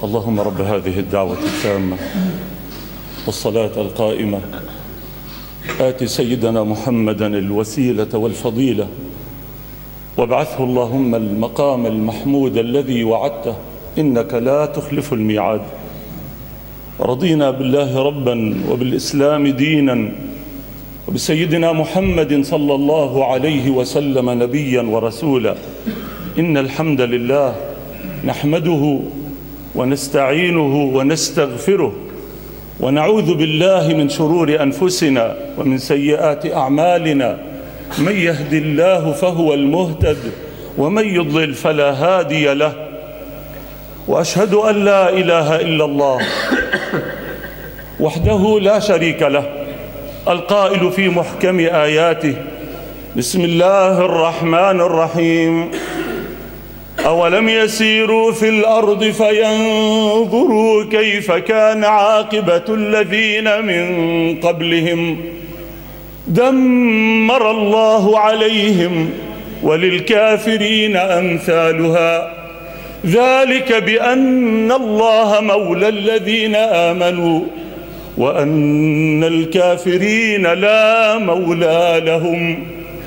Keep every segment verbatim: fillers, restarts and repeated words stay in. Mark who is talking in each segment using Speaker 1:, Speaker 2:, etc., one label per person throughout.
Speaker 1: اللهم رب هذه الدعوة التامة والصلاة القائمة آت سيدنا محمدا الوسيلة والفضيلة وابعثه اللهم المقام المحمود الذي وعدته إنك لا تخلف الميعاد. رضينا بالله ربا وبالإسلام دينا وبسيدنا محمد صلى الله عليه وسلم نبيا ورسولا. إن الحمد لله نحمده ونستعينه ونستغفره ونعوذ بالله من شرور أنفسنا ومن سيئات أعمالنا. من يهد الله فهو المهتد ومن يضلل فلا هادي له. وأشهد أن لا إله إلا الله وحده لا شريك له القائل في محكم آياته: بسم الله الرحمن الرحيم. أولم يسيروا في الأرض فينظروا كيف كان عاقبة الذين من قبلهم دمر الله عليهم وللكافرين أمثالها ذلك بأن الله مولى الذين آمنوا وأن الكافرين لا مولى لهم.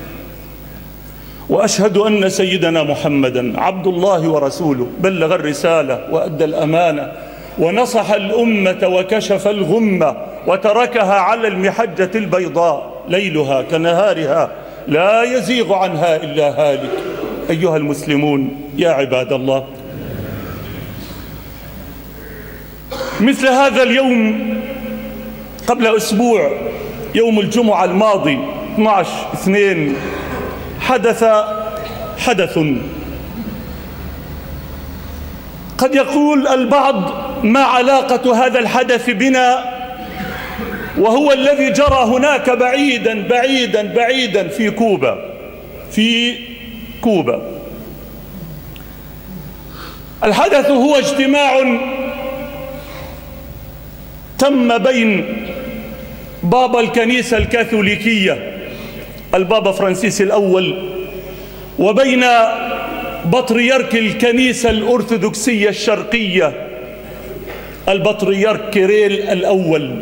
Speaker 1: وأشهد أن سيدنا محمدا عبد الله ورسوله بلغ الرسالة وأدى الأمانة ونصح الأمة وكشف الغمة وتركها على المحجة البيضاء ليلها كنهارها لا يزيغ عنها إلا هالك. أيها المسلمون يا عباد الله، مثل هذا اليوم قبل أسبوع يوم الجمعة الماضي اثني عشر اثنين حدث حدث قد يقول البعض ما علاقة هذا الحدث بنا، وهو الذي جرى هناك بعيدا بعيدا بعيدا في كوبا في كوبا. الحدث هو اجتماع تم بين بابا الكنيسة الكاثوليكية البابا فرانسيس الأول وبين بطريرك الكنيسة الأرثوذكسية الشرقية البطريرك كيريل الأول.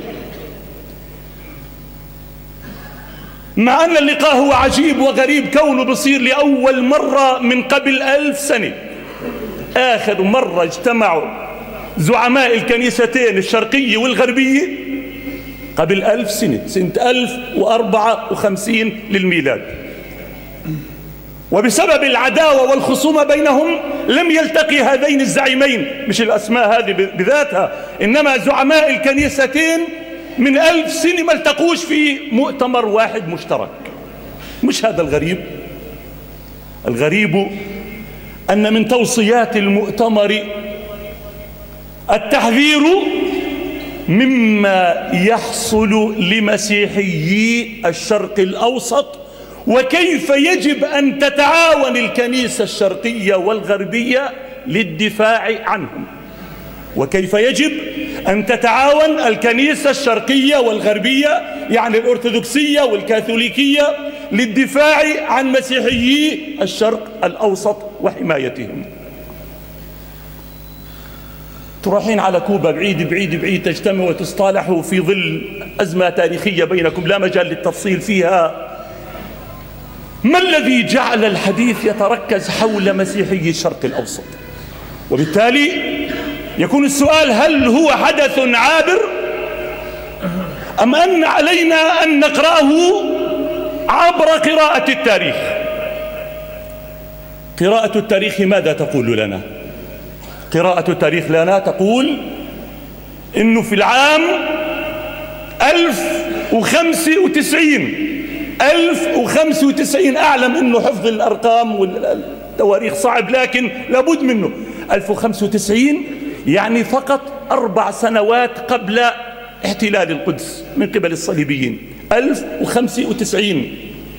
Speaker 1: مع أن اللقاء هو عجيب وغريب كونه بصير لأول مرة من قبل ألف سنة. آخر مرة اجتمعوا زعماء الكنيستين الشرقية والغربية قبل ألف سنة، سنة ألف وأربعة وخمسين للميلاد. وبسبب العداوة والخصومة بينهم لم يلتقي هذين الزعيمين، مش الأسماء هذه بذاتها، إنما زعماء الكنيستين من ألف سنة ما التقوش في مؤتمر واحد مشترك. مش هذا الغريب. الغريب أن من توصيات المؤتمر التحذير مما يحصل لمسيحيي الشرق الأوسط، وكيف يجب أن تتعاون الكنيسة الشرقية والغربية للدفاع عنهم، وكيف يجب أن تتعاون الكنيسة الشرقية والغربية يعني الأرثوذكسية والكاثوليكية للدفاع عن مسيحيي الشرق الأوسط وحمايتهم. تروحين على كوبا بعيد بعيد بعيد تجتمعوا وتصطالحوا في ظل أزمة تاريخية بينكم لا مجال للتفصيل فيها. ما الذي جعل الحديث يتركز حول مسيحي الشرق الأوسط؟ وبالتالي يكون السؤال: هل هو حدث عابر أم أن علينا أن نقرأه عبر قراءة التاريخ؟ قراءة التاريخ ماذا تقول لنا؟ قراءة التاريخ لنا تقول إنه في العام ألف وخمسة وتسعين ألف وخمسة وتسعين، أعلم إنه حفظ الأرقام والتواريخ صعب لكن لابد منه. ألف وخمسة وتسعين يعني فقط أربع سنوات قبل احتلال القدس من قبل الصليبيين. ألف وخمسة وتسعين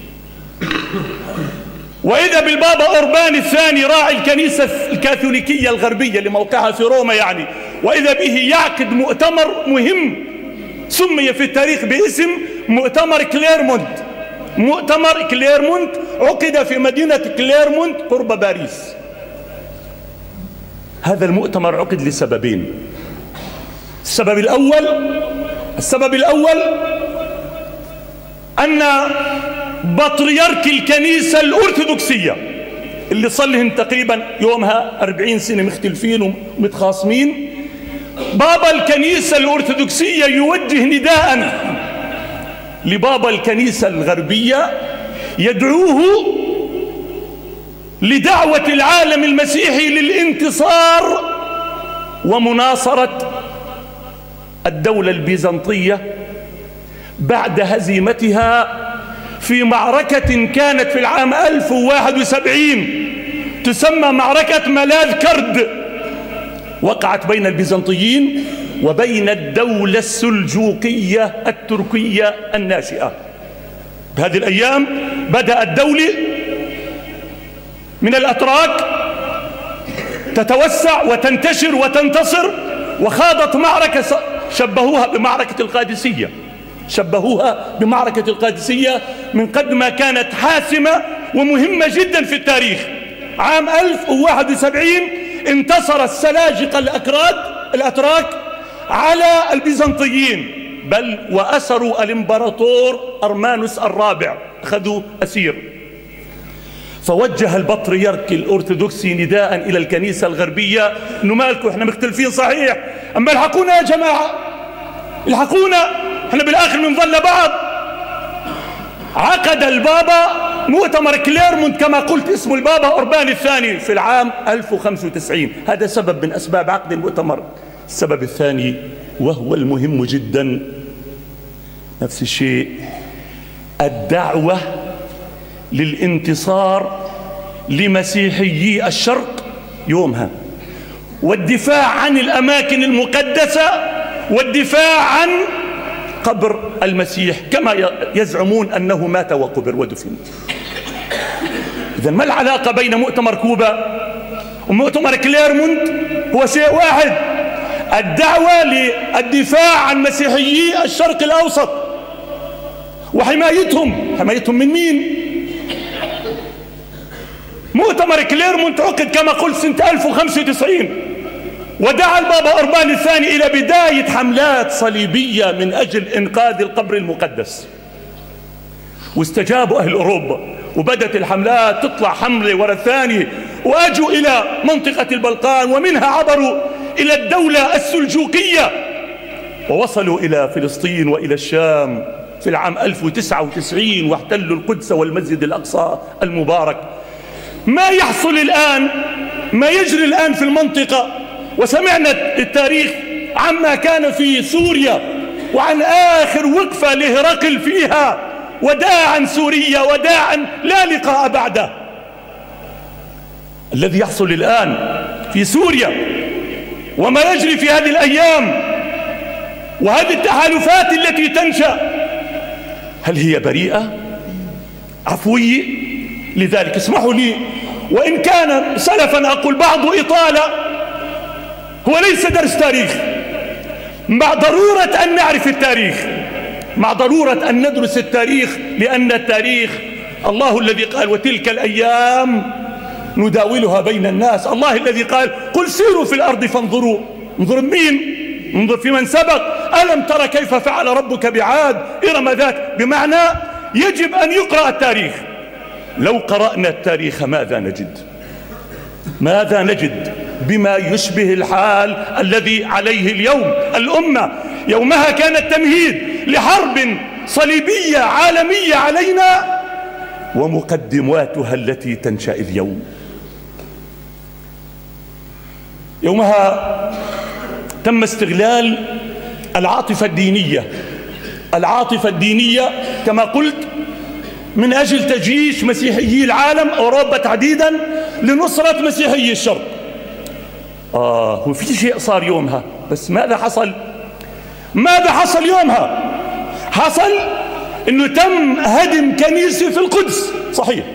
Speaker 1: وإذا بالبابا أوربان الثاني راعي الكنيسة الكاثوليكية الغربية لموقعها في روما يعني، وإذا به يعقد مؤتمر مهم سمي في التاريخ باسم مؤتمر كليرمونت. مؤتمر كليرمونت عقد في مدينة كليرمونت قرب باريس. هذا المؤتمر عقد لسببين. السبب الأول السبب الأول أن بطريرك الكنيسة الأرثوذكسية اللي صلهم تقريبا يومها أربعين سنة مختلفين ومتخاصمين، بابا الكنيسة الأرثوذكسية يوجه نداء لبابا الكنيسة الغربية يدعوه لدعوة العالم المسيحي للانتصار ومناصرة الدولة البيزنطية بعد هزيمتها في معركة كانت في العام ألف وواحد وسبعين تسمى معركة ملاذ كرد، وقعت بين البيزنطيين وبين الدولة السلجوقية التركية الناشئة. بهذه الأيام بدأ الدولة من الأتراك تتوسع وتنتشر وتنتصر، وخاضت معركة شبهوها بمعركة القادسية شبهوها بمعركة القادسية من قد ما كانت حاسمة ومهمة جدا في التاريخ. عام ألف وواحد وسبعين انتصر السلاجقة الأكراد الأتراك على البيزنطيين، بل وأسروا الإمبراطور أرمانوس الرابع، أخذوا أسير. فوجه البطريرك الأرثوذكسي نداء إلى الكنيسة الغربية إنه مالكم إحنا مختلفين صحيح، أما الحقونا يا جماعة، الحقونا، إحنا بالآخر بنظل بعض. عقد البابا مؤتمر كليرمونت كما قلت، اسمه البابا أوربان الثاني في العام ألف وخمسة وتسعين. هذا سبب من أسباب عقد المؤتمر. السبب الثاني وهو المهم جدا نفس الشيء، الدعوة للانتصار لمسيحيي الشرق يومها، والدفاع عن الأماكن المقدسة، والدفاع عن قبر المسيح كما يزعمون أنه مات وقبر ودفن. إذن ما العلاقة بين مؤتمر كوبا ومؤتمر كليرمونت؟ هو شيء واحد، الدعوة للدفاع عن مسيحيي الشرق الأوسط وحمايتهم. حمايتهم من مين؟ مؤتمر كليرمونت عقد كما قلت سنة ألف وخمسة وتسعين، ودعا البابا أوربان الثاني إلى بداية حملات صليبية من أجل إنقاذ القبر المقدس، واستجابوا أهل أوروبا، وبدت الحملات تطلع حملة ورا الثانية، وأجوا إلى منطقة البلقان، ومنها عبروا إلى الدولة السلجوقية، ووصلوا إلى فلسطين وإلى الشام في العام ألف وتسعة وتسعين، واحتلوا القدس والمسجد الأقصى المبارك. ما يحصل الآن، ما يجري الآن في المنطقة، وسمعنا التاريخ عما كان في سوريا وعن آخر وقفة لهرقل فيها، وداعا سوريا وداعا لا لقاء بعده. الذي يحصل الآن في سوريا وما يجري في هذه الأيام وهذه التحالفات التي تنشأ، هل هي بريئة عفوية؟ لذلك اسمحوا لي، وإن كان سلفا أقول بعض إطالة، هو ليس درس تاريخ، مع ضرورة أن نعرف التاريخ، مع ضرورة أن ندرس التاريخ، لأن التاريخ الله الذي قال وتلك الأيام نداولها بين الناس، الله الذي قال قل سيروا في الأرض فانظروا. انظر مين؟ انظر في من سبق. ألم ترى كيف فعل ربك بعاد إرم ذات، بمعنى يجب أن يقرأ التاريخ. لو قرأنا التاريخ ماذا نجد؟ ماذا نجد بما يشبه الحال الذي عليه اليوم الأمة؟ يومها كان التمهيد لحرب صليبية عالمية علينا ومقدماتها التي تنشأ اليوم. يومها تم استغلال العاطفة الدينية العاطفة الدينية كما قلت من أجل تجيش مسيحيي العالم، أوروبا تحديدا، لنصرة مسيحيي الشرق. آه وفي شيء صار يومها، بس ماذا حصل؟ ماذا حصل يومها؟ حصل إنه تم هدم كنيسة في القدس. صحيح،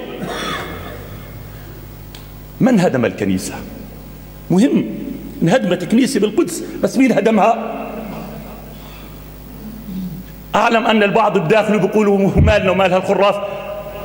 Speaker 1: من هدم الكنيسة؟ مهم، انهدمت كنيسة بالقدس، بس مين هدمها؟ أعلم أن البعض بداخله بيقولوا مالنا ومال هالخراف.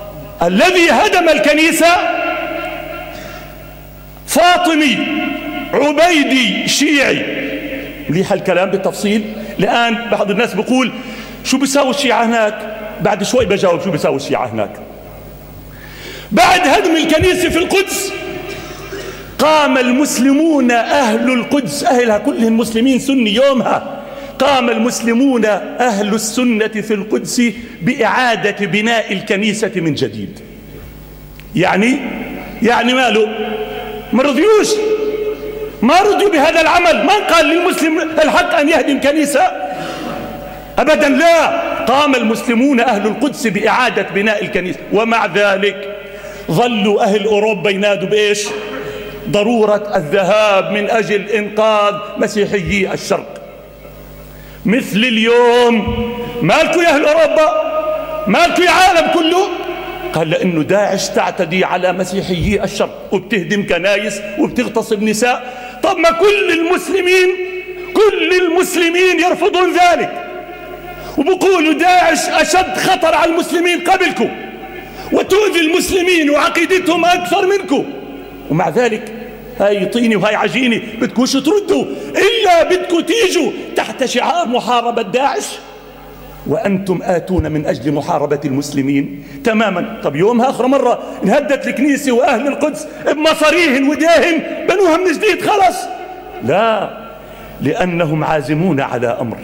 Speaker 1: الذي هدم الكنيسة فاطمي عبيدي شيعي. مليح الكلام بالتفصيل. الآن بعض الناس بيقول شو بيساوي الشيعة هناك؟ بعد شوي بجاوب شو بيساوي الشيعة هناك. بعد هدم الكنيسة في القدس قام المسلمون أهل القدس، أهلها كلهم مسلمين سني يومها، قام المسلمون أهل السنة في القدس بإعادة بناء الكنيسة من جديد. يعني يعني ماله؟ ما رضيوش، ما رضيوا بهذا العمل. ما قال للمسلم الحق أن يهدم كنيسة أبدا، لا، قام المسلمون أهل القدس بإعادة بناء الكنيسة. ومع ذلك ظلوا أهل أوروبا ينادوا بإيش؟ ضرورة الذهاب من أجل إنقاذ مسيحيي الشرق. مثل اليوم مالكوا يا أهل أوروبا، مالكوا يا عالم كله؟ قال لأنه داعش تعتدي على مسيحيي الشرق وبتهدم كنايس وبتغتصب نساء. طب ما كل المسلمين كل المسلمين يرفضون ذلك وبقولوا داعش أشد خطر على المسلمين قبلكم وتؤذي المسلمين وعقيدتهم أكثر منكم، ومع ذلك هاي طيني وهاي عجيني بدكوش تردوا إلا بدكوا تيجوا تحت شعار محاربة داعش وأنتم آتون من أجل محاربة المسلمين تماما. طب يومها آخر مرة انهدت الكنيسة وأهل القدس بمصاريهن وديهن بنوها من جديد خلص؟ لا، لأنهم عازمون على أمر.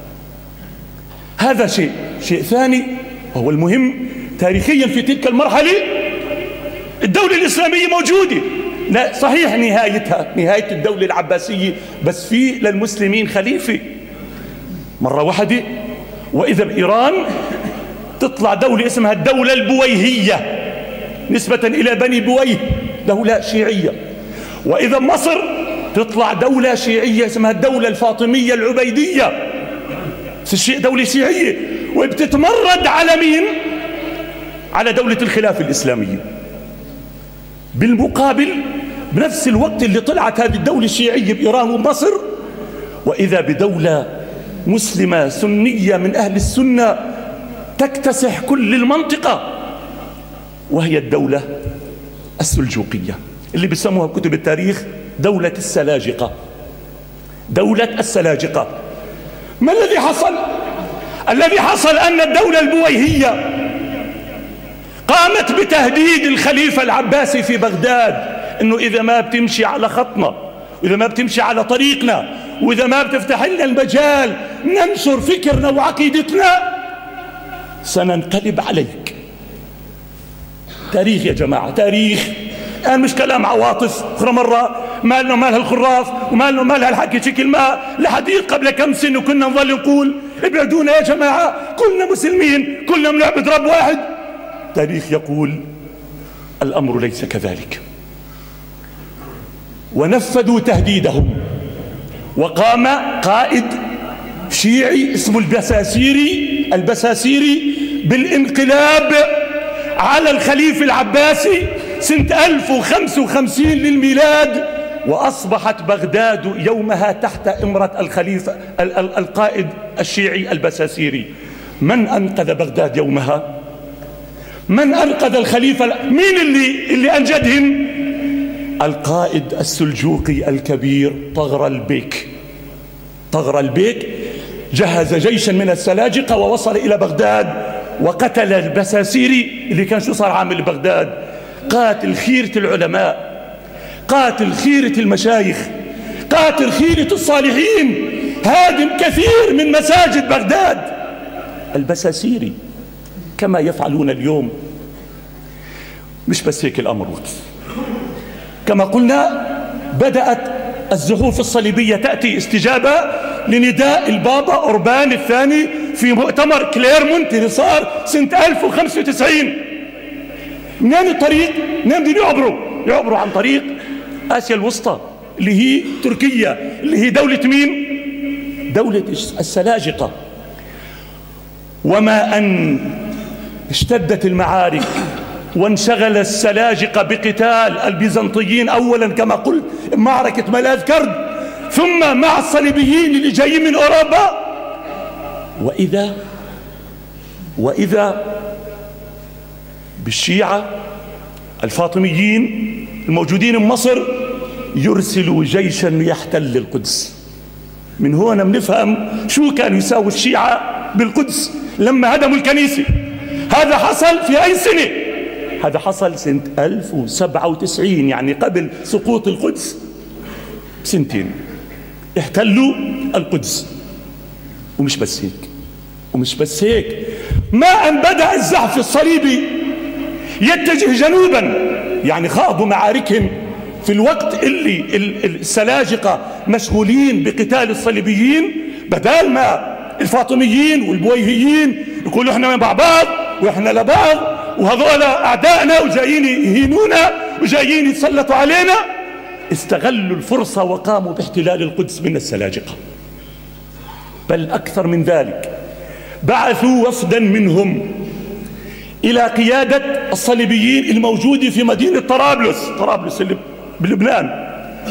Speaker 1: هذا شيء. شيء ثاني وهو المهم تاريخيا في تلك المرحلة، الدولة الإسلامية موجودة، لا صحيح نهايتها نهاية الدولة العباسية، بس في للمسلمين خليفة مرة واحدة. وإذا بإيران تطلع دولة اسمها الدولة البويهية نسبة إلى بني بويه، دولة شيعية. وإذا مصر تطلع دولة شيعية اسمها الدولة الفاطمية العبيدية، الشيء دولة شيعية، وبتتمرد على مين؟ على دولة الخلافة الإسلامية. بالمقابل بنفس الوقت اللي طلعت هذه الدولة الشيعية بإيران ومصر، وإذا بدولة مسلمة سنية من أهل السنة تكتسح كل المنطقة، وهي الدولة السلجوقية اللي بيسموها كتب التاريخ دولة السلاجقة. دولة السلاجقة. ما الذي حصل؟ الذي حصل أن الدولة البويهية قامت بتهديد الخليفة العباسي في بغداد إنه إذا ما بتمشي على خطنا وإذا ما بتمشي على طريقنا وإذا ما بتفتح لنا المجال ننشر فكرنا وعقيدتنا سننقلب عليك. تاريخ يا جماعة، تاريخ. الآن مش كلام عواطف. أخرى مرة مالنا مالها الخراف ومالنا مالها الحكي شكل ما لحديث قبل كم سنة كنا نظل نقول ابعدونا يا جماعة، كلنا مسلمين، كلنا بنعبد رب واحد. تاريخ يقول الأمر ليس كذلك، ونفذوا تهديدهم. وقام قائد شيعي اسمه البساسيري البساسيري بالانقلاب على الخليفة العباسي سنة ألف وخمسة وخمسين للميلاد، وأصبحت بغداد يومها تحت إمرة الخليفة القائد الشيعي البساسيري. من أنقذ بغداد يومها؟ من أنقذ الخليفة؟ مين اللي اللي أنجدهم؟ القائد السلجوقي الكبير طغرل بيك. طغرل بيك جهز جيشا من السلاجقة ووصل إلى بغداد وقتل البساسيري اللي كان شو صار عامل بغداد؟ قاتل خيرة العلماء، قاتل خيرة المشايخ، قاتل خيرة الصالحين، هادم كثير من مساجد بغداد. البساسيري كما يفعلون اليوم. مش بس هيك الأمر، كما قلنا بدأت الزحوف الصليبية تأتي استجابة لنداء البابا أوربان الثاني في مؤتمر كليرمونت اللي صار سنة ألف وخمسة وتسعين. منين الطريق؟ منين بدهم يعبروا؟ يعبروا عن طريق آسيا الوسطى اللي هي تركيا، اللي هي دولة مين؟ دولة السلاجقة. وما أن اشتدت المعارك وانشغل السلاجقة بقتال البيزنطيين أولا كما قلت معركة ملاذ كرد، ثم مع الصليبيين اللي جايين من أوروبا، وإذا وإذا بالشيعة الفاطميين الموجودين بمصر يرسل جيشا يحتل القدس. من هنا بنفهم شو كان يساوي الشيعة بالقدس لما هدموا الكنيسة. هذا حصل في أي سنة؟ هذا حصل سنة ألف وسبعة وتسعين، يعني قبل سقوط القدس سنتين احتلوا القدس. ومش بس هيك ومش بس هيك ما أن بدأ الزحف الصليبي يتجه جنوبا، يعني خاضوا معاركهم في الوقت اللي السلاجقة مشغولين بقتال الصليبيين، بدال ما الفاطميين والبويهيين يقولوا احنا مع بعض واحنا لبعض وهذول اعدائنا وجايين يهينونا وجايين يتسلطوا علينا، استغلوا الفرصة وقاموا باحتلال القدس من السلاجقة. بل أكثر من ذلك، بعثوا وفدا منهم إلى قيادة الصليبيين الموجودة في مدينة طرابلس طرابلس اللي بلبنان،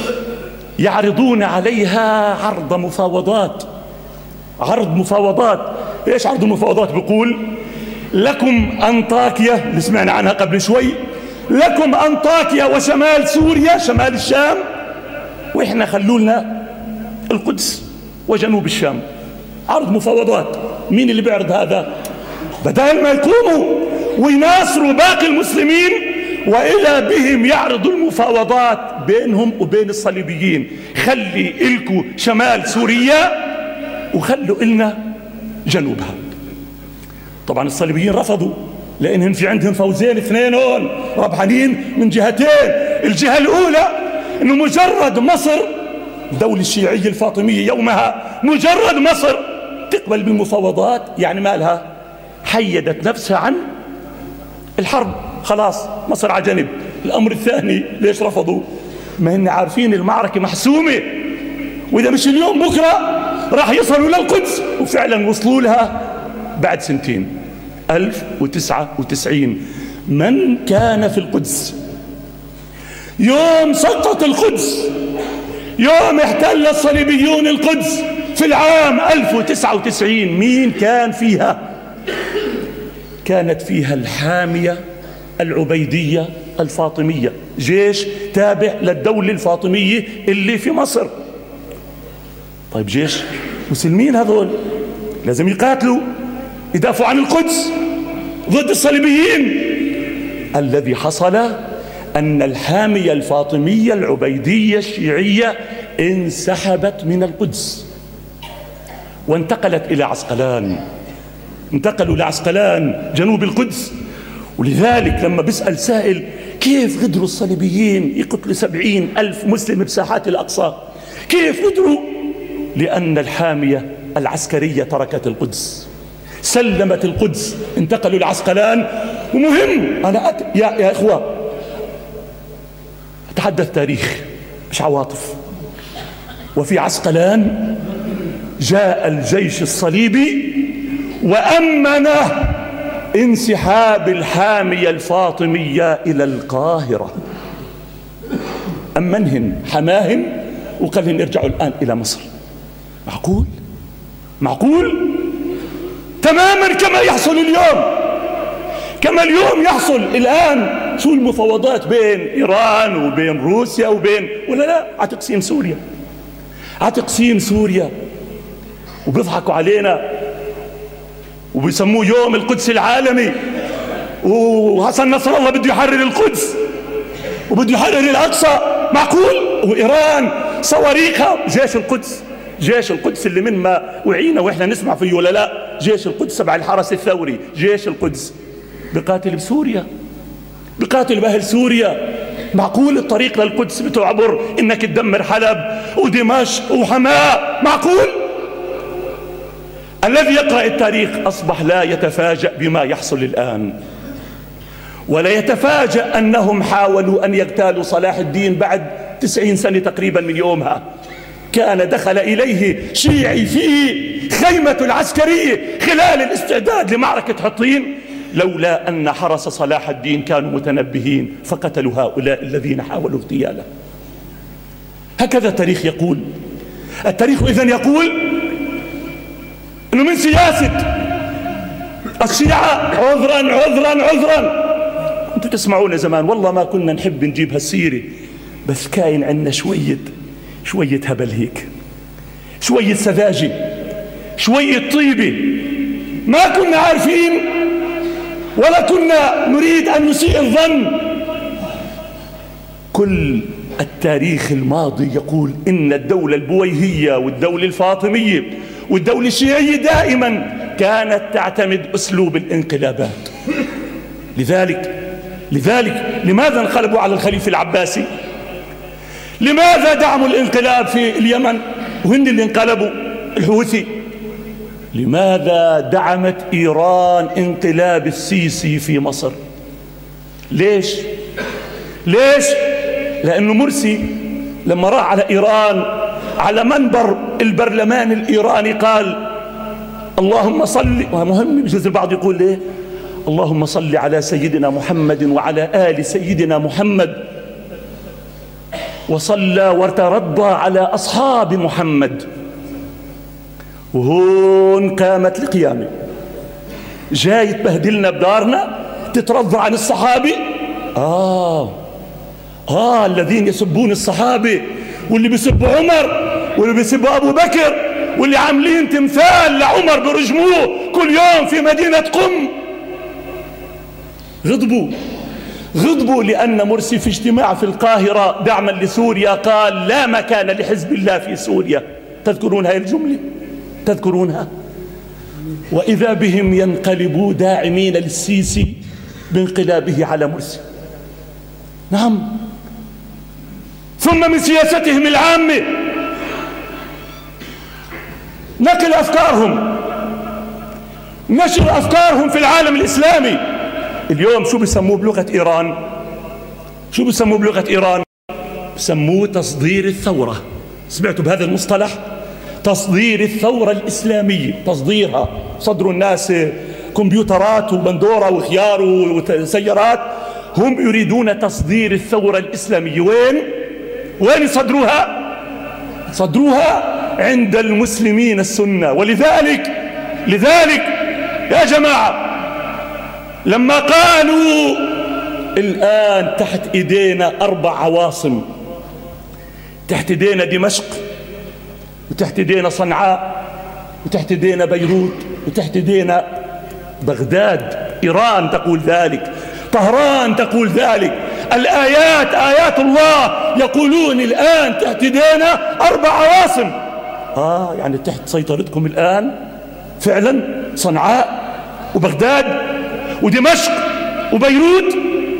Speaker 1: يعرضون عليها عرض مفاوضات. عرض مفاوضات ايش عرض المفاوضات؟ بيقول لكم أنطاكيا اللي سمعنا عنها قبل شوي، لكم أنطاكيا وشمال سوريا شمال الشام، وإحنا خلولنا القدس وجنوب الشام. عرض مفاوضات. مين اللي بيعرض هذا؟ بدل ما يقوموا ويناصروا باقي المسلمين وإذا بهم يعرضوا المفاوضات بينهم وبين الصليبيين. خلي إلكوا شمال سوريا وخلوا إلنا جنوبها. طبعا الصليبيين رفضوا، لأنهم في عندهم فوزين اثنين هون ربحانين من جهتين. الجهة الأولى إنه مجرد مصر الدولة الشيعية الفاطمية يومها، مجرد مصر تقبل بالمفاوضات يعني مالها حيدت نفسها عن الحرب، خلاص مصر على جنب. الأمر الثاني ليش رفضوا؟ ما هن عارفين المعركة محسومة، وإذا مش اليوم بكرة راح يصلوا للقدس، وفعلا وصلوا لها بعد سنتين ألف وتسعة وتسعين. من كان في القدس يوم سقط القدس، يوم احتل الصليبيون القدس في العام ألف وتسعة وتسعين، مين كان فيها؟ كانت فيها الحامية العبيدية الفاطمية، جيش تابع للدولة الفاطمية اللي في مصر. طيب جيش مسلمين هذول لازم يقاتلوا يدافعوا عن القدس ضد الصليبيين. الذي حصل أن الحامية الفاطمية العبيدية الشيعية انسحبت من القدس وانتقلت إلى عسقلان. انتقلوا لعسقلان جنوب القدس. ولذلك لما بيسأل سائل كيف قدروا الصليبيين يقتلوا سبعين ألف مسلم بساحات الأقصى؟ كيف قدروا؟ لأن الحامية العسكرية تركت القدس، سلمت القدس، انتقلوا لعسقلان. ومهم أنا أت... يا, يا إخوة أتحدث تاريخ مش عواطف. وفي عسقلان جاء الجيش الصليبي وأمنه انسحاب الحامية الفاطمية إلى القاهرة. أمنهن حماهن وقالهن ارجعوا الآن إلى مصر. معقول؟ معقول؟ تماما كما يحصل اليوم، كما اليوم يحصل الآن. شو المفاوضات بين إيران وبين روسيا وبين ولا لا على تقسيم سوريا، على تقسيم سوريا. وبيضحكوا علينا وبيسموه يوم القدس العالمي، وحسن نصر الله بده يحرر القدس وبده يحرر الأقصى. معقول؟ وإيران صواريخها جيش القدس، جيش القدس اللي من ما وعينا وإحنا نسمع فيه ولا لا، جيش القدس تبع الحرس الثوري، جيش القدس بقاتل بسوريا، بقاتل بأهل سوريا. معقول الطريق للقدس بتعبر إنك تدمر حلب ودمشق وحماة؟ معقول؟ الذي يقرأ التاريخ أصبح لا يتفاجأ بما يحصل الآن، ولا يتفاجأ أنهم حاولوا أن يغتالوا صلاح الدين بعد تسعين سنة تقريبا من يومها. كان دخل إليه شيعي في خيمة العسكرية خلال الاستعداد لمعركة حطين، لولا أن حرس صلاح الدين كانوا متنبهين فقتلوا هؤلاء الذين حاولوا اغتياله. هكذا التاريخ يقول. التاريخ إذن يقول أنه من سياسة الشيعة عذرا عذرا عذرا. أنتم تسمعون زمان والله ما كنا نحب نجيب هالسيرة، بس كاين عندنا شوية شوية هبل هيك، شوية سذاجة، شوية طيبة، ما كنا عارفين ولا كنا نريد أن نسيء الظن. كل التاريخ الماضي يقول إن الدولة البويهية والدولة الفاطمية والدولة الشيعية دائما كانت تعتمد أسلوب الانقلابات. لذلك لذلك لماذا انقلبوا على الخليفة العباسي؟ لماذا دعموا الانقلاب في اليمن وهن اللي انقلبوا الحوثي؟ لماذا دعمت إيران انقلاب السيسي في مصر؟ ليش؟ ليش؟ لأنه مرسي لما راح على إيران على منبر البرلمان الإيراني قال اللهم صل، ومهم بجوز البعض يقول ليه اللهم صل على سيدنا محمد وعلى آل سيدنا محمد، وصلى وترضى على أصحاب محمد. وهون قامت القيامة، جاي تبهدلنا بدارنا تترضى عن الصحابة. آه آه الذين يسبون الصحابة واللي بيسبوا عمر واللي بيسبوا أبو بكر واللي عاملين تمثال لعمر برجموه كل يوم في مدينة قم، غضبوا غضبوا لأن مرسي في اجتماع في القاهرة دعما لسوريا قال لا مكان لحزب الله في سوريا. تذكرون هاي الجملة؟ تذكرونها؟ وإذا بهم ينقلبوا داعمين للسيسي بانقلابه على مرسي. نعم. ثم من سياستهم العامة نقل أفكارهم، نشر أفكارهم في العالم الإسلامي. اليوم شو بيسموه بلغة إيران؟ شو بيسموه بلغة إيران؟ بيسموه تصدير الثورة. سمعتوا بهذا المصطلح؟ تصدير الثورة الإسلامية، تصديرها. صدروا الناس كمبيوترات وبندورة وخيار وسيارات، هم يريدون تصدير الثورة الإسلامية. وين؟ وين يصدروها؟ صدروها عند المسلمين السنة. ولذلك لذلك يا جماعة لما قالوا الآن تحت إيدينا أربع عواصم، تحت إيدينا دمشق، وتحت إيدينا صنعاء، وتحت إيدينا بيروت، وتحت إيدينا بغداد. إيران تقول ذلك، طهران تقول ذلك، الآيات آيات الله يقولون الآن تحت إيدينا أربع عواصم. آه يعني تحت سيطرتكم الآن فعلا صنعاء وبغداد ودمشق وبيروت.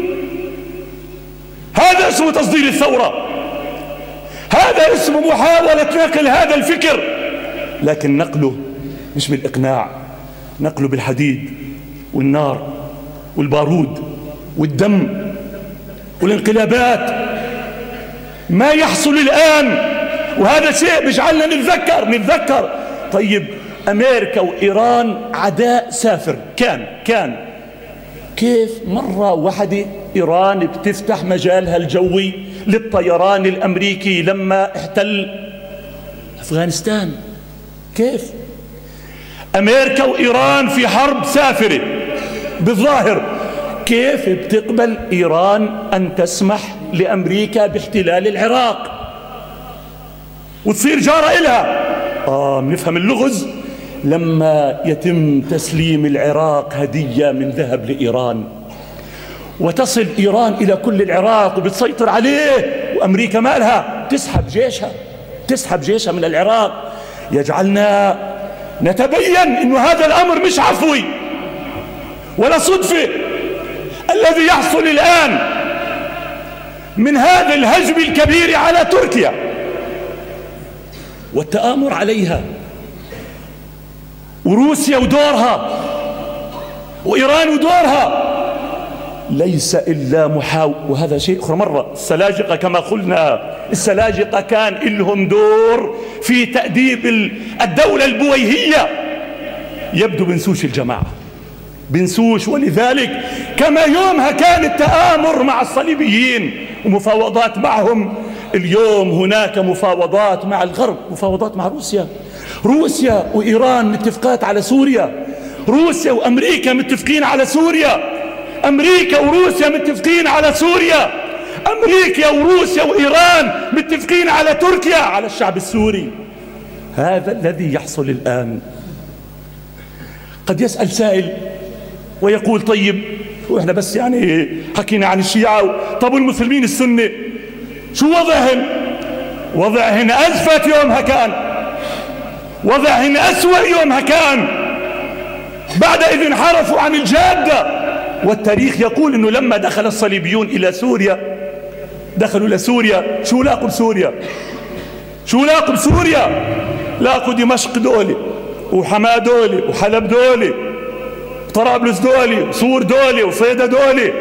Speaker 1: هذا اسمه تصدير الثورة، هذا اسمه محاولة نقل هذا الفكر، لكن نقله مش بالإقناع، نقله بالحديد والنار والبارود والدم والانقلابات. ما يحصل الآن وهذا شيء بيجعلنا نتذكر نتذكر طيب أمريكا وإيران عداء سافر كان كان كيف مرة واحدة إيران بتفتح مجالها الجوي للطيران الأمريكي لما احتل أفغانستان؟ كيف أمريكا وإيران في حرب سافرة بالظاهر، كيف بتقبل إيران أن تسمح لأمريكا باحتلال العراق وتصير جارة إلها؟ آه نفهم اللغز لما يتم تسليم العراق هدية من ذهب لإيران وتصل إيران إلى كل العراق وبتسيطر عليه، وأمريكا مالها تسحب جيشها تسحب جيشها من العراق، يجعلنا نتبين أن هذا الأمر مش عفوي ولا صدفة. الذي يحصل الآن من هذا الهجم الكبير على تركيا والتآمر عليها وروسيا ودورها وإيران ودورها ليس إلا محاولة. وهذا شيء أخرى مرة، السلاجقة كما قلنا السلاجقة كان لهم دور في تأديب الدولة البويهية، يبدو بنسوش الجماعة بنسوش. ولذلك كما يومها كان التآمر مع الصليبيين ومفاوضات معهم، اليوم هناك مفاوضات مع الغرب، مفاوضات مع روسيا. روسيا وإيران متفقات على سوريا، روسيا وأمريكا متفقين على سوريا، أمريكا وروسيا متفقين على سوريا، أمريكا وروسيا وإيران متفقين على تركيا، على الشعب السوري. هذا الذي يحصل الآن. قد يسأل سائل ويقول طيب وإحنا بس يعني حكينا عن الشيعة، طب المسلمين السنة شو وضعهم؟ وضعهم أزفت يومها كان، وضعهم أسوأ يومها كان بعد إذ انحرفوا عن الجادة. والتاريخ يقول إنه لما دخل الصليبيون إلى سوريا، دخلوا إلى سوريا، شو لاقوا بسوريا؟ شو لاقوا بسوريا؟ لاقوا دمشق دولي، وحماة دولي، وحلب دولي، طرابلس دولي، وصور دولي، وصيدا دولي.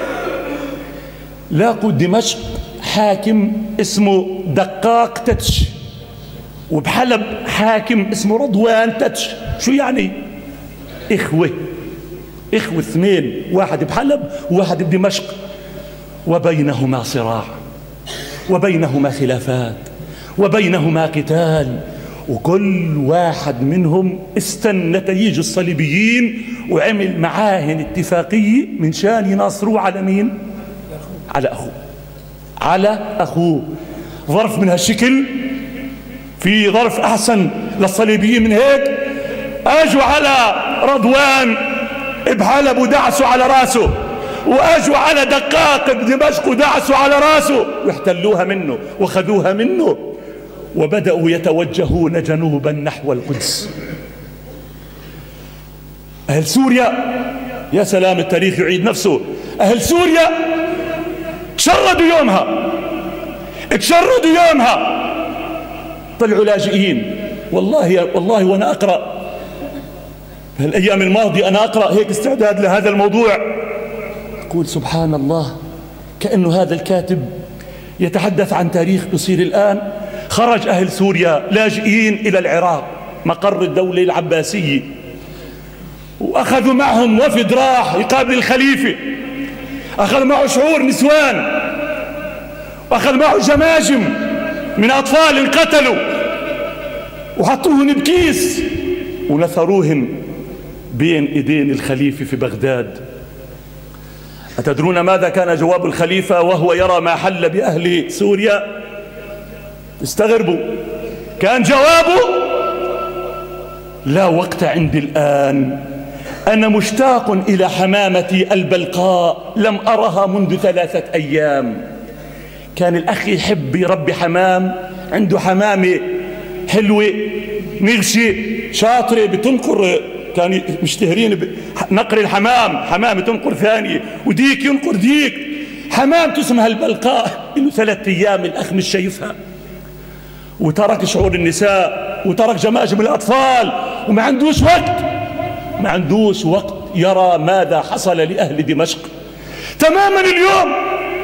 Speaker 1: لاقوا دمشق حاكم اسمه دقاق تتش، وبحلب حاكم اسمه رضوان تتش. شو يعني؟ إخوة، إخوة اثنين، واحد بحلب وواحد بدمشق، وبينهما صراع، وبينهما خلافات، وبينهما قتال، وكل واحد منهم استنى تيجي الصليبيين وعمل معاهن اتفاقية من شان يناصروه على مين؟ على أخوه، على أخوه. ظرف من هالشكل، في ظرف أحسن للصليبيين من هيك؟ أجوا على رضوان بحلب ودعسوا على راسه، وأجوا على دقاق بدمشق ودعسوا على راسه، واحتلوها منه وخذوها منه، وبدأوا يتوجهون جنوبا نحو القدس. أهل سوريا، يا سلام التاريخ يعيد نفسه، أهل سوريا تشردوا يومها، تشردوا يومها، طلعوا لاجئين. والله والله وأنا أقرأ هالأيام الماضية، أنا أقرأ هيك استعداد لهذا الموضوع، أقول سبحان الله، كأنه هذا الكاتب يتحدث عن تاريخ يصير الآن. خرج أهل سوريا لاجئين إلى العراق مقر الدولة العباسية، وأخذوا معهم وفد راح يقابل الخليفة، أخذ معه شعور نسوان، وأخذ معه جماجم من أطفال انقتلوا، وحطوهن بكيس ونثروهن بين إيدين الخليفة في بغداد. أتدرون ماذا كان جواب الخليفة وهو يرى ما حل بأهل سوريا؟ استغربوا. كان جوابه: لا وقت عندي الآن، أنا مشتاق إلى حمامتي البلقاء، لم أرها منذ ثلاثة أيام. كان الأخ يحب يربي حمام، عنده حمامة حلوة نغشة شاطرة بتنقر، كان مشتهرين بنقر الحمام، حمامة تنقر ثانية، وديك ينقر ديك، حمام تسمها البلقاء. إنه ثلاثة أيام الأخ مش شايفها، وترك شعور النساء، وترك جماجم الأطفال، وما عندوش وقت، ما عندوش وقت يرى ماذا حصل لأهل دمشق. تماما اليوم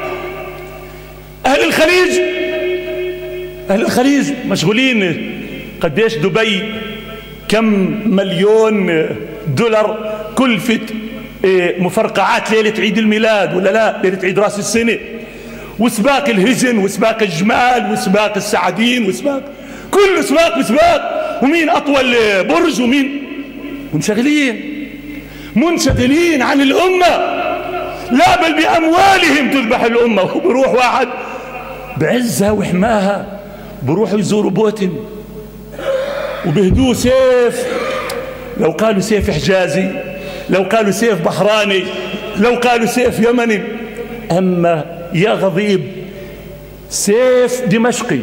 Speaker 1: أهل الخليج، أهل الخليج مشغولين. قديش دبي كم مليون دولار كلفت مفرقعات ليلة عيد الميلاد، ولا لا، ليلة عيد راس السنة، وسباق الهجن، وسباق الجمال، وسباق السعدين، وسباق كل سباق وسباق، ومين أطول برج، ومين. منشغلين منشغلين عن الأمة، لا بل بأموالهم تذبح الأمة. وبروح واحد بعزها وحماها، بروحوا يزوروا بوتين وبهدوه سيف، لو قالوا سيف حجازي، لو قالوا سيف بحراني، لو قالوا سيف يمني، أما يا غضيب سيف دمشقي،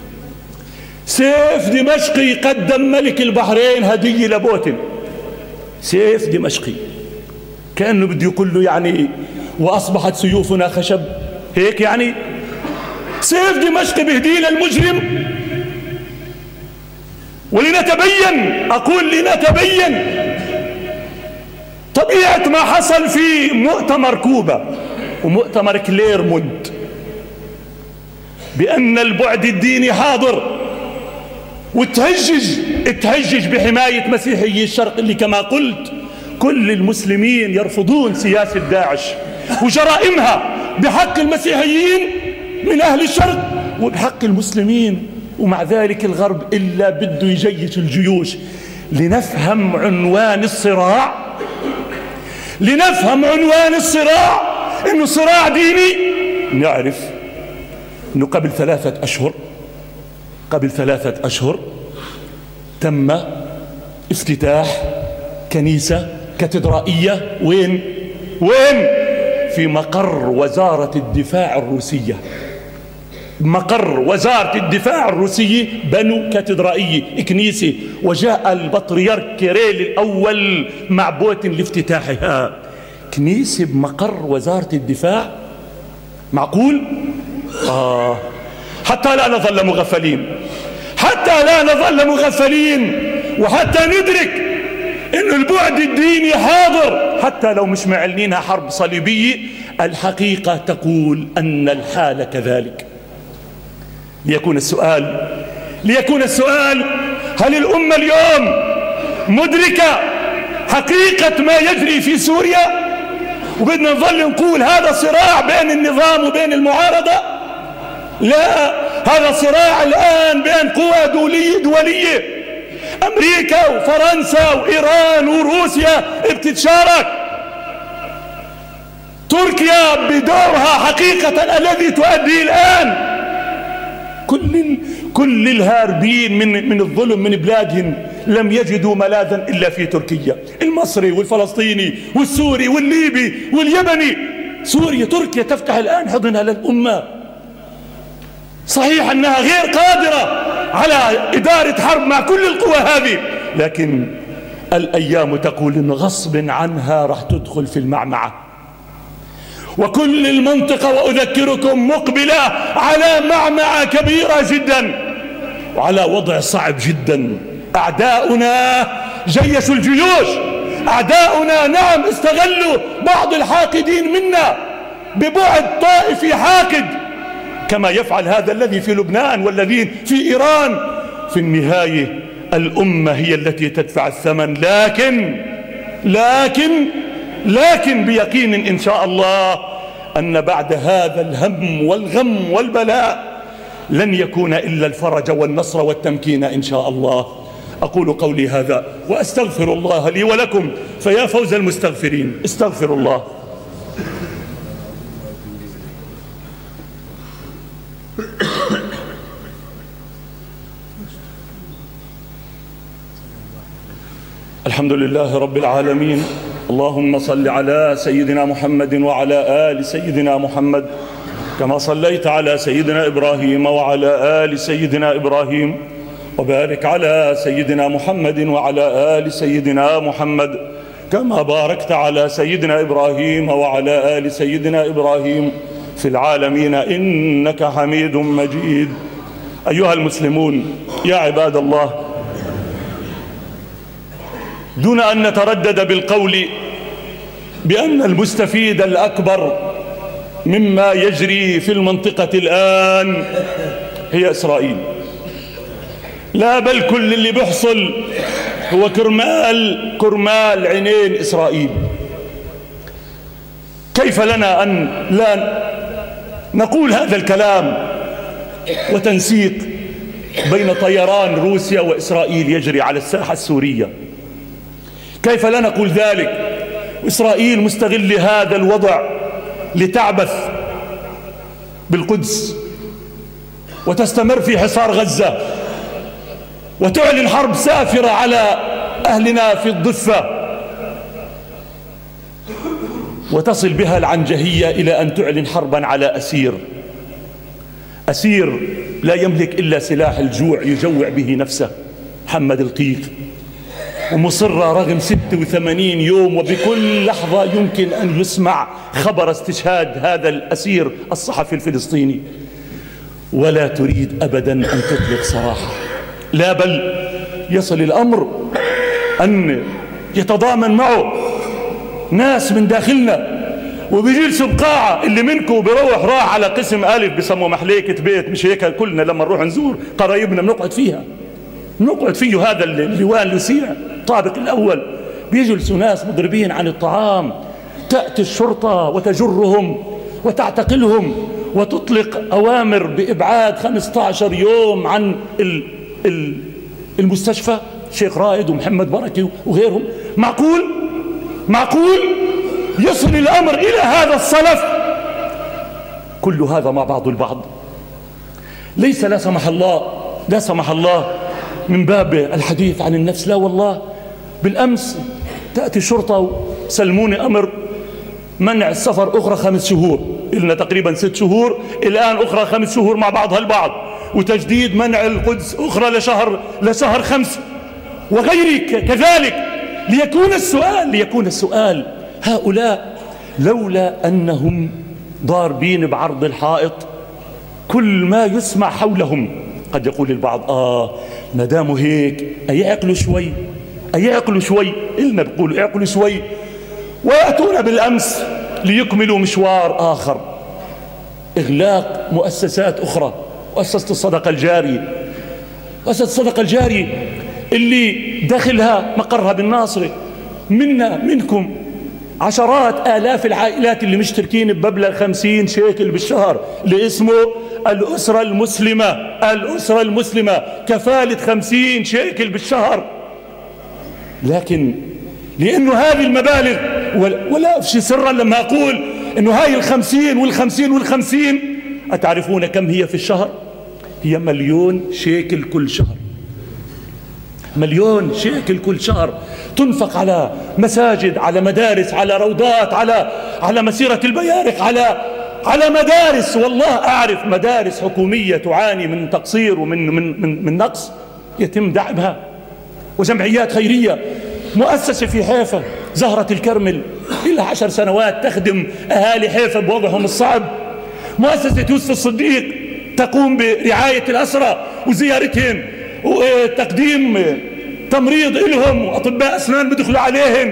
Speaker 1: سيف دمشقي قدم ملك البحرين هدية لبوتين، سيف دمشقي، كأنه بده يقول له يعني وأصبحت سيوفنا خشب، هيك يعني. سيف دمشقي بهدية للمجرم. ولنتبين، أقول لنتبين طبيعة ما حصل في مؤتمر كوبا ومؤتمر كليرمونت، بأن البعد الديني حاضر، وتهجج التهجج بحماية مسيحيي الشرق، اللي كما قلت كل المسلمين يرفضون سياسة داعش وجرائمها بحق المسيحيين من أهل الشرق وبحق المسلمين، ومع ذلك الغرب إلا بده يجيش الجيوش. لنفهم عنوان الصراع، لنفهم عنوان الصراع، إنه صراع ديني، نعرف أنه قبل ثلاثة أشهر قبل ثلاثة أشهر تم افتتاح كنيسة كاتدرائية وين؟ وين؟ في مقر وزارة الدفاع الروسية. مقر وزارة الدفاع الروسية بنوا كاتدرائية كنيسة، وجاء البطريرك كيريل الأول مع بوتين لافتتاحها. كنيسة بمقر وزارة الدفاع، معقول؟ آه حتى لا نظل مغفلين، حتى لا نظل مغفلين، وحتى ندرك إنه البعد الديني حاضر حتى لو مش معلنينها حرب صليبية. الحقيقة تقول أن الحال كذلك. ليكون السؤال ليكون السؤال هل الأمة اليوم مدركة حقيقة ما يجري في سوريا؟ وبدنا نظل نقول هذا صراع بين النظام وبين المعارضة؟ لا، هذا صراع الآن بين قوى دولية دولية. أمريكا وفرنسا وإيران وروسيا بتتشارك. تركيا بدورها حقيقة الذي تؤدي الآن. كل كل الهاربين من من الظلم من بلادهم لم يجدوا ملاذا إلا في تركيا. المصري والفلسطيني والسوري والليبي واليمني. سوريا تركيا تفتح الآن حضنها للأمة. صحيح أنها غير قادرة على إدارة حرب مع كل القوى هذه، لكن الأيام تقول إن غصب عنها راح تدخل في المعمعة. وكل المنطقة وأذكركم مقبلة على معمعة كبيرة جدا وعلى وضع صعب جدا. أعداؤنا جيشوا الجيوش، أعداؤنا نعم استغلوا بعض الحاقدين منا ببعد طائفي حاقد، كما يفعل هذا الذي في لبنان والذين في إيران. في النهاية الأمة هي التي تدفع الثمن، لكن لكن لكن بيقين إن شاء الله أن بعد هذا الهم والغم والبلاء لن يكون إلا الفرج والنصر والتمكين إن شاء الله. أقول قولي هذا وأستغفر الله لي ولكم، فيا فوز المستغفرين. استغفر الله. الحمد لله رب العالمين. اللهم صل على سيدنا محمد وعلى آل سيدنا محمد كما صليت على سيدنا إبراهيم وعلى آل سيدنا إبراهيم، وبارك على سيدنا محمد وعلى آل سيدنا محمد كما باركت على سيدنا إبراهيم وعلى آل سيدنا إبراهيم في العالمين إنك حميد مجيد. أيها المسلمون، يا عباد الله، دون أن نتردد بالقول بأن المستفيد الأكبر مما يجري في المنطقة الآن هي إسرائيل، لا بل كل اللي بيحصل هو كرمال كرمال عينين إسرائيل. كيف لنا أن لا نقول هذا الكلام وتنسيق بين طيران روسيا وإسرائيل يجري على الساحة السورية؟ كيف لا نقول ذلك؟ إسرائيل مستغل هذا الوضع لتعبث بالقدس وتستمر في حصار غزة وتعلن حرب سافرة على أهلنا في الضفة، وتصل بها العنجهية إلى أن تعلن حربا على أسير أسير لا يملك إلا سلاح الجوع يجوع به نفسه، محمد القيق، ومصرة رغم ستة وثمانين يوم وبكل لحظة يمكن أن يسمع خبر استشهاد هذا الأسير الصحفي الفلسطيني، ولا تريد أبدا أن تطلق سراحه. لا بل يصل الأمر أن يتضامن معه ناس من داخلنا وبيجلسوا بقاعة، اللي منكم بيروح راح على قسم ألف بسموه محليكة بيت، مش هيك كلنا لما نروح نزور قرايبنا بنقعد فيها نقعد فيه هذا اللواء لوسيع الطابق الأول، بيجلسوا ناس مضربين عن الطعام، تأتي الشرطة وتجرهم وتعتقلهم وتطلق أوامر بإبعاد خمسة عشر يوم عن المستشفى، شيخ رائد ومحمد بركة وغيرهم. معقول معقول يصل الأمر إلى هذا الصلف؟ كل هذا مع بعض البعض ليس لا سمح الله لا سمح الله من باب الحديث عن النفس، لا والله. بالأمس تأتي الشرطة وسلموني أمر منع السفر أخرى خمس شهور، إلنا تقريبا ست شهور الآن، أخرى خمس شهور مع بعضها البعض، وتجديد منع القدس أخرى لشهر لشهر خمس وغيره كذلك. ليكون السؤال ليكون السؤال هؤلاء لولا أنهم ضاربين بعرض الحائط كل ما يسمع حولهم. قد يقول البعض آه ما داموا هيك أيعقلوا شوي أيعقلوا شوي إلنا بيقولوا اعقلوا شوي، ويأتون بالأمس ليكملوا مشوار آخر، إغلاق مؤسسات أخرى. مؤسسة الصدقة الجارية، مؤسسة الصدقة الجارية اللي داخلها مقرها بالناصرة، منا منكم عشرات آلاف العائلات اللي مشتركين بمبلغ خمسين شيكل بالشهر اللي اسمه الأسرة المسلمة. الأسرة المسلمة كفالة خمسين شيكل بالشهر، لكن لأنه هذه المبالغ، ولا أفشي سرا لما أقول أنه هاي الخمسين والخمسين والخمسين، أتعرفون كم هي في الشهر؟ هي مليون شيكل كل شهر. مليون شيكل كل شهر تنفق على مساجد، على مدارس، على روضات، على على مسيرة البيارق، على على مدارس. والله أعرف مدارس حكومية تعاني من تقصير ومن من من, من نقص يتم دعمها، وجمعيات خيرية. مؤسسة في حيفا زهرة الكرمل إلى عشر سنوات تخدم أهالي حيفا بوضعهم الصعب. مؤسسة يوسف الصديق تقوم برعاية الأسرى وزيارتهم وتقديم تمريض لهم، وأطباء أسنان بدخلوا عليهم،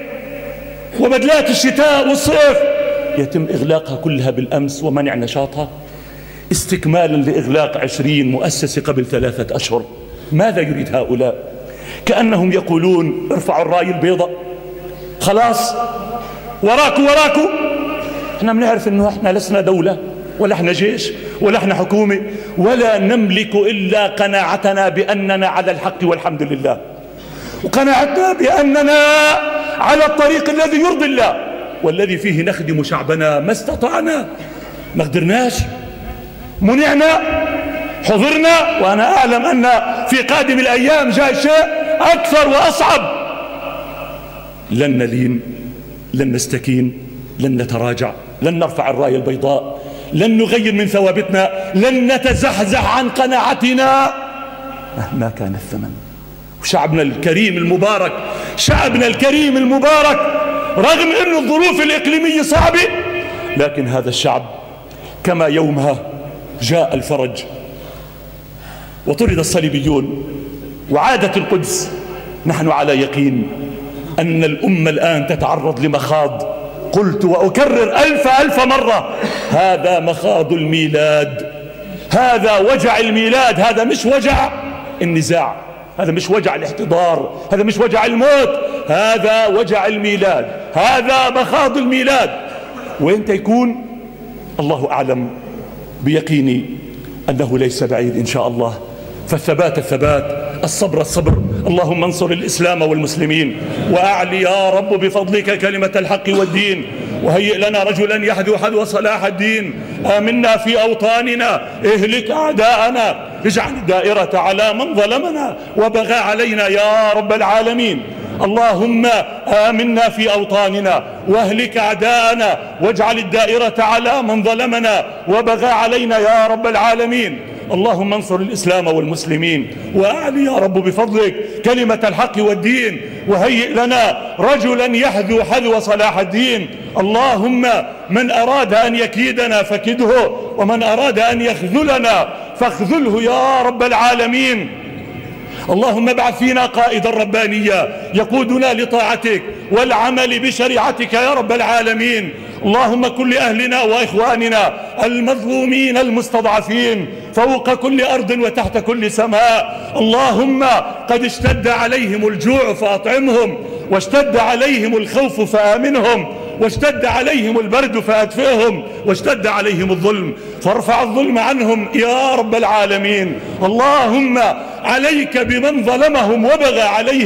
Speaker 1: وبدلات الشتاء والصيف يتم إغلاقها كلها بالأمس ومنع نشاطها، استكمالا لإغلاق عشرين مؤسسة قبل ثلاثة أشهر. ماذا يريد هؤلاء؟ كأنهم يقولون ارفعوا الراية البيضاء، خلاص وراكوا وراكوا. احنا بنعرف انه احنا لسنا دولة ولا احنا جيش ولا احنا حكومة، ولا نملك إلا قناعتنا بأننا على الحق والحمد لله، وقناعتنا بأننا على الطريق الذي يرضي الله والذي فيه نخدم شعبنا ما استطعنا. ما قدرناش، منعنا، حضرنا. وأنا أعلم أن في قادم الأيام جاي شيء أكثر وأصعب. لن نلين، لن نستكين، لن نتراجع، لن نرفع الراية البيضاء، لن نغير من ثوابتنا، لن نتزحزح عن قناعتنا مهما كان الثمن. وشعبنا الكريم المبارك، شعبنا الكريم المبارك، رغم أن الظروف الإقليمية صعبة، لكن هذا الشعب كما يومها جاء الفرج وطرد الصليبيون وعادت القدس، نحن على يقين أن الأمة الآن تتعرض لمخاض. قلت وأكرر ألف ألف مرة، هذا مخاض الميلاد، هذا وجع الميلاد، هذا مش وجع النزاع، هذا مش وجع الاحتضار، هذا مش وجع الموت، هذا وجع الميلاد، هذا مخاض الميلاد. وإنت يكون الله أعلم، بيقيني أنه ليس بعيد إن شاء الله. فالثبات الثبات، الصبر الصبر. اللهم انصر الإسلام والمسلمين، وأعلي يا رب بفضلك كلمة الحق والدين، وهيئ لنا رجلا يحذو حذو صلاح الدين. آمنا في أوطاننا، اهلك أعداءنا، اجعل الدائرة على من ظلمنا وبغى علينا يا رب العالمين. اللهم آمنا في أوطاننا واهلك أعداءنا واجعل الدائرة على من ظلمنا وبغى علينا يا رب العالمين. اللهم انصر الإسلام والمسلمين، وأعلي يا رب بفضلك كلمة الحق والدين، وهيئ لنا رجلا يحذو حذو صلاح الدين. اللهم من أراد أن يكيدنا فكده، ومن أراد أن يخذلنا فاخذله يا رب العالمين. اللهم ابعث فينا قائدا ربانيا يقودنا لطاعتك والعمل بشريعتك يا رب العالمين. اللهم كن لأهلنا وإخواننا المظلومين المستضعفين فوق كل أرض وتحت كل سماء. اللهم قد اشتد عليهم الجوع فأطعمهم، واشتد عليهم الخوف فآمنهم، واشتد عليهم البرد فأدفئهم، واشتد عليهم الظلم فارفع الظلم عنهم يا رب العالمين. اللهم عليك بمن ظلمهم وبغى عليهم،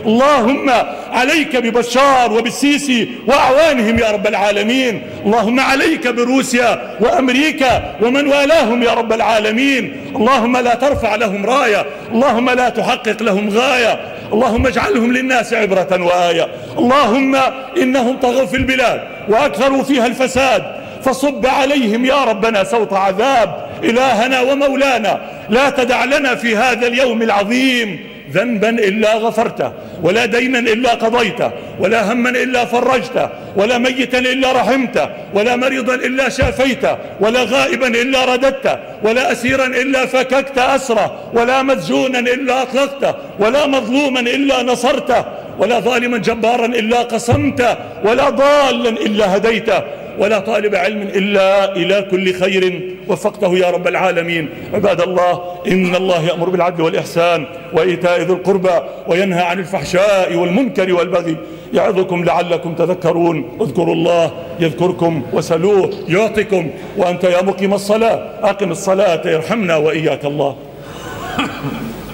Speaker 1: اللهم عليك ببشار وبالسيسي وأعوانهم يا رب العالمين. اللهم عليك بروسيا وأمريكا ومن والاهم يا رب العالمين. اللهم لا ترفع لهم راية، اللهم لا تحقق لهم غاية، اللهم اجعلهم للناس عبرة وآية. اللهم إنهم طغوا في البلاد وأكثروا فيها الفساد، فصب عليهم يا ربنا سوط عذاب. إلهنا ومولانا، لا تدع لنا في هذا اليوم العظيم ذنبا إلا غفرته، ولا دينا إلا قضيته، ولا هما إلا فرجته، ولا ميتا إلا رحمته، ولا مريضا إلا شافيته، ولا غائبا إلا رددته، ولا أسيرا إلا فككت أسره، ولا مسجونا إلا أطلقته، ولا مظلوما إلا نصرته، ولا ظالما جبارا إلا قصمته، ولا ضالا إلا هديته، ولا طالب علم إلا إلى كل خير وفقته يا رب العالمين. عباد الله، إن الله يأمر بالعدل والإحسان وإيتاء ذي القربى وينهى عن الفحشاء والمنكر والبغي يعظكم لعلكم تذكرون. اذكروا الله يذكركم وسلوه يعطكم. وأنت يا مقيم الصلاة أقم الصلاة يرحمنا وإياك الله.